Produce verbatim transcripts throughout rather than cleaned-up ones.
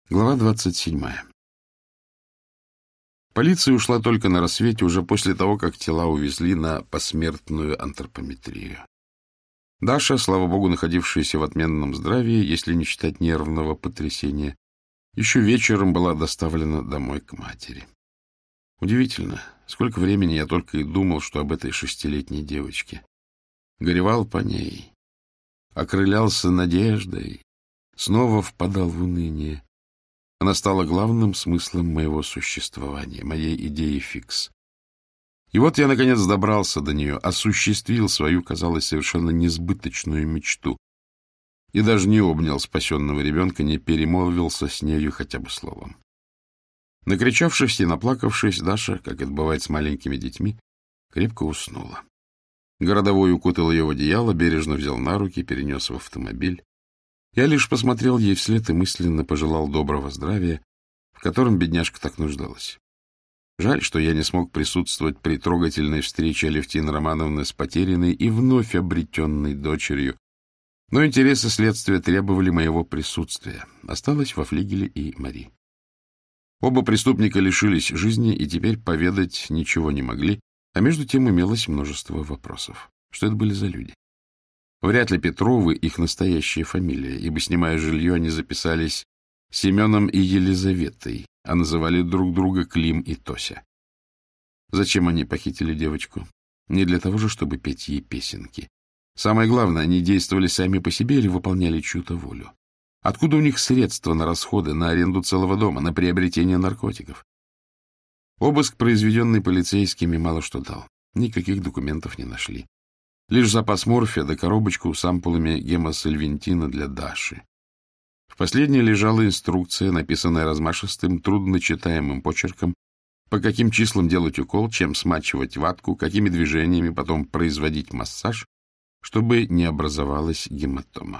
Глава двадцать седьмая. Полиция ушла только на рассвете, уже после того, как тела увезли на посмертную антропометрию. Даша, слава богу, находившаяся в отменном здравии, если не считать нервного потрясения, еще вечером была доставлена домой к матери. Удивительно, сколько времени я только и думал, что об этой шестилетней девочке. Горевал по ней, окрылялся надеждой, снова впадал в уныние. Она стала главным смыслом моего существования, моей идеи фикс. И вот я, наконец, добрался до нее, осуществил свою, казалось, совершенно несбыточную мечту. И даже не обнял спасенного ребенка, не перемолвился с нею хотя бы словом. Накричавшись и наплакавшись, Даша, как это бывает с маленькими детьми, крепко уснула. Городовой укутал ее в одеяло, бережно взял на руки, перенес в автомобиль. Я лишь посмотрел ей вслед и мысленно пожелал доброго здравия, в котором бедняжка так нуждалась. Жаль, что я не смог присутствовать при трогательной встрече Алевтины Романовны с потерянной и вновь обретенной дочерью, но интересы следствия требовали моего присутствия. Осталось во флигеле и Мари. Оба преступника лишились жизни и теперь поведать ничего не могли, а между тем имелось множество вопросов. Что это были за люди? Вряд ли Петровы их настоящая фамилия, ибо, снимая жилье, они записались Семеном и Елизаветой, а называли друг друга Клим и Тося. Зачем они похитили девочку? Не для того же, чтобы петь ей песенки. Самое главное, они действовали сами по себе или выполняли чью-то волю. Откуда у них средства на расходы, на аренду целого дома, на приобретение наркотиков? Обыск, произведенный полицейскими, мало что дал. Никаких документов не нашли. Лишь запас морфия да коробочку с ампулами гемосальвентина для Даши. В последней лежала инструкция, написанная размашистым, трудночитаемым почерком, по каким числам делать укол, чем смачивать ватку, какими движениями потом производить массаж, чтобы не образовалась гематома.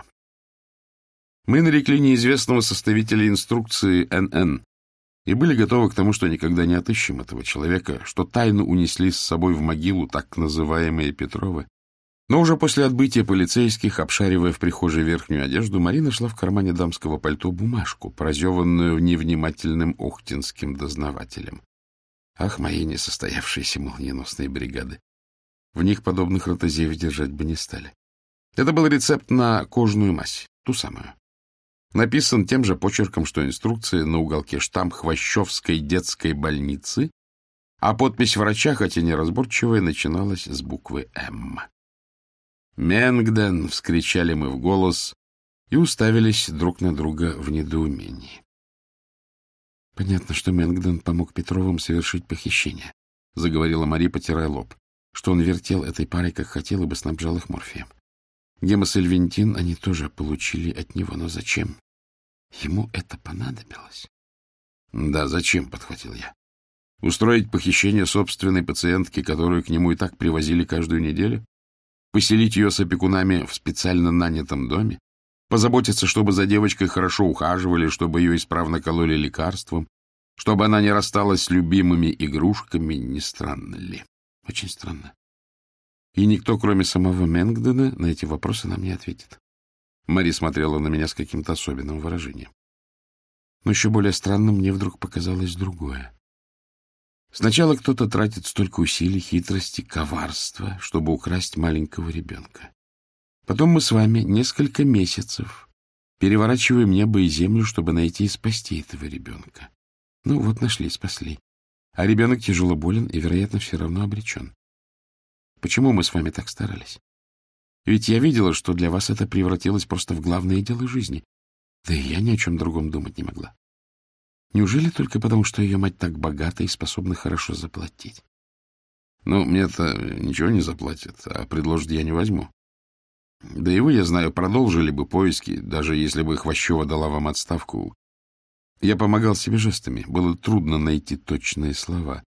Мы нарекли неизвестного составителя инструкции Эн Эн и были готовы к тому, что никогда не отыщем этого человека, что тайну унесли с собой в могилу так называемые Петровы. Но уже после отбытия полицейских, обшаривая в прихожей верхнюю одежду, Мари нашла в кармане дамского пальто бумажку, прозеванную невнимательным охтинским дознавателем. Ах, мои несостоявшиеся молниеносные бригады! В них подобных ротозеев держать бы не стали. Это был рецепт на кожную мазь, ту самую. Написан тем же почерком, что инструкция, на уголке штамп Хвощевской детской больницы, а подпись врача, хотя неразборчивая, начиналась с буквы «М». «Менгден!» — вскричали мы в голос и уставились друг на друга в недоумении. «Понятно, что Менгден помог Петровым совершить похищение», — заговорила Мари, потирая лоб, что он вертел этой парой, как хотел, и бы снабжал их морфием. Гемосальвентин они тоже получили от него, но зачем? Ему это понадобилось? «Да, зачем?» — подхватил я. «Устроить похищение собственной пациентки, которую к нему и так привозили каждую неделю? Поселить ее с опекунами в специально нанятом доме? Позаботиться, чтобы за девочкой хорошо ухаживали, чтобы ее исправно кололи лекарством, чтобы она не рассталась с любимыми игрушками? Не странно ли?» Очень странно. И никто, кроме самого Менгдена, на эти вопросы нам не ответит. Мари смотрела на меня с каким-то особенным выражением. Но еще более странным мне вдруг показалось другое. Сначала кто-то тратит столько усилий, хитрости, коварства, чтобы украсть маленького ребенка. Потом мы с вами несколько месяцев переворачиваем небо и землю, чтобы найти и спасти этого ребенка. Ну вот нашли, спасли. А ребенок тяжело болен и, вероятно, все равно обречен. Почему мы с вами так старались? Ведь я видела, что для вас это превратилось просто в главное дело жизни. Да и я ни о чем другом думать не могла. Неужели только потому, что ее мать так богата и способна хорошо заплатить? Ну, мне-то ничего не заплатят, а предложат я не возьму. Да и вы, я знаю, продолжили бы поиски, даже если бы Хвощева дала вам отставку. Я помогал себе жестами, было трудно найти точные слова.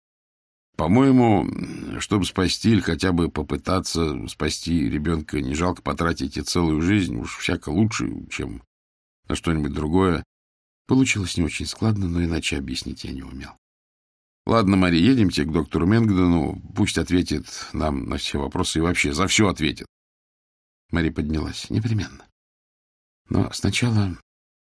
По-моему, чтобы спасти или хотя бы попытаться спасти ребенка, не жалко потратить и целую жизнь, уж всяко лучше, чем на что-нибудь другое. Получилось не очень складно, но иначе объяснить я не умел. Ладно, Мари, едемте к доктору Менгдену, пусть ответит нам на все вопросы и вообще за все ответит. Мари поднялась. Непременно. Но сначала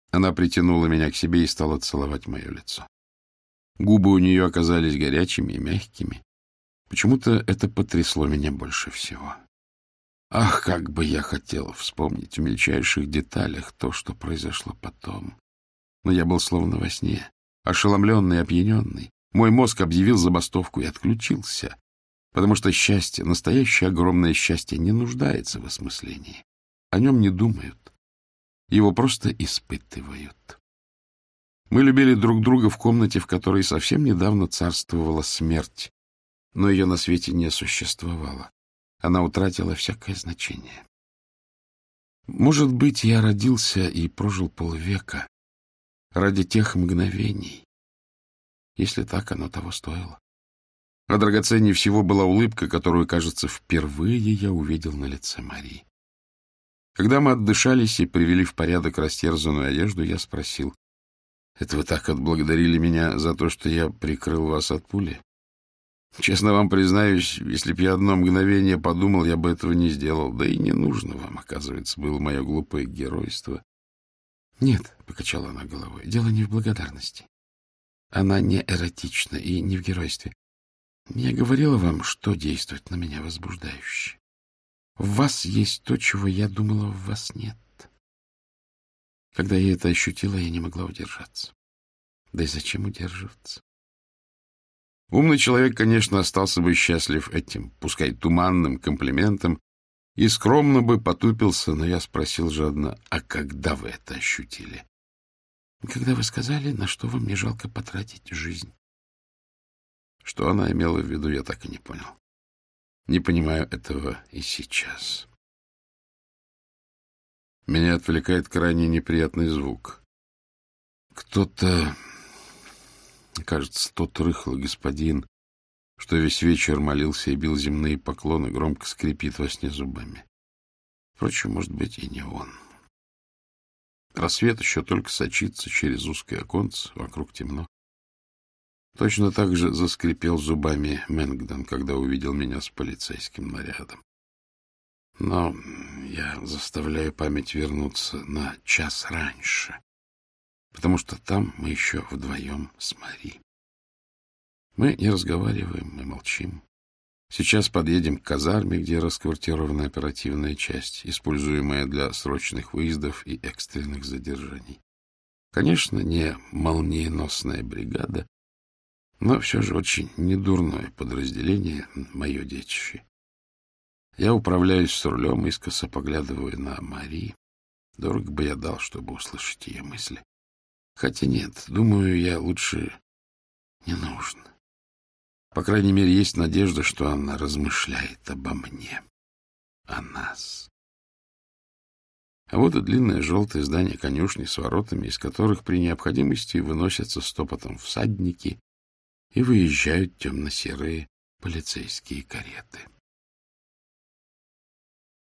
Она притянула меня к себе и стала целовать мое лицо. Губы у нее оказались горячими и мягкими. Почему-то это потрясло меня больше всего. Ах, как бы я хотел вспомнить в мельчайших деталях то, что произошло потом. Но я был словно во сне, ошеломленный и опьяненный. Мой мозг объявил забастовку и отключился, потому что счастье, настоящее огромное счастье, не нуждается в осмыслении. О нем не думают. Его просто испытывают. Мы любили друг друга в комнате, в которой совсем недавно царствовала смерть, но ее на свете не существовало. Она утратила всякое значение. Может быть, я родился и прожил полвека ради тех мгновений, если так, оно того стоило. А драгоценнее всего была улыбка, которую, кажется, впервые я увидел на лице Марии. Когда мы отдышались и привели в порядок растерзанную одежду, я спросил: «Это вы так отблагодарили меня за то, что я прикрыл вас от пули? Честно вам признаюсь, если б я одно мгновение подумал, я бы этого не сделал. Да и не нужно вам, оказывается, было мое глупое геройство». «Нет», — покачала она головой, — «дело не в благодарности. Она не эротична и не в геройстве. Я говорила вам, что действует на меня возбуждающе. В вас есть то, чего я думала, в вас нет. Когда я это ощутила, я не могла удержаться. Да и зачем удерживаться?» Умный человек, конечно, остался бы счастлив этим, пускай туманным комплиментом, и скромно бы потупился, но я спросил жадно: «А когда вы это ощутили?» «Когда вы сказали, на что вам не жалко потратить жизнь». Что она имела в виду, я так и не понял. Не понимаю этого и сейчас. Меня отвлекает крайне неприятный звук. Кто-то, кажется, тот рыхлый господин, что весь вечер молился и бил земные поклоны, громко скрипит во сне зубами. Впрочем, может быть, и не он. Рассвет еще только сочится через узкое оконце, вокруг темно. Точно так же заскрипел зубами Мэнгдон, когда увидел меня с полицейским нарядом. Но я заставляю память вернуться на час раньше, потому что там мы еще вдвоем с Мари. Мы не разговариваем, мы молчим. Сейчас подъедем к казарме, где расквартирована оперативная часть, используемая для срочных выездов и экстренных задержаний. Конечно, не молниеносная бригада, но все же очень недурное подразделение, мое детище. Я управляюсь с рулем, искоса поглядываю на Мари. Дорого бы я дал, чтобы услышать ее мысли. Хотя нет, думаю, я лучше не нужно. По крайней мере, есть надежда, что она размышляет обо мне, о нас. А вот и длинное желтое здание конюшни с воротами, из которых при необходимости выносятся стопотом всадники и выезжают темно-серые полицейские кареты.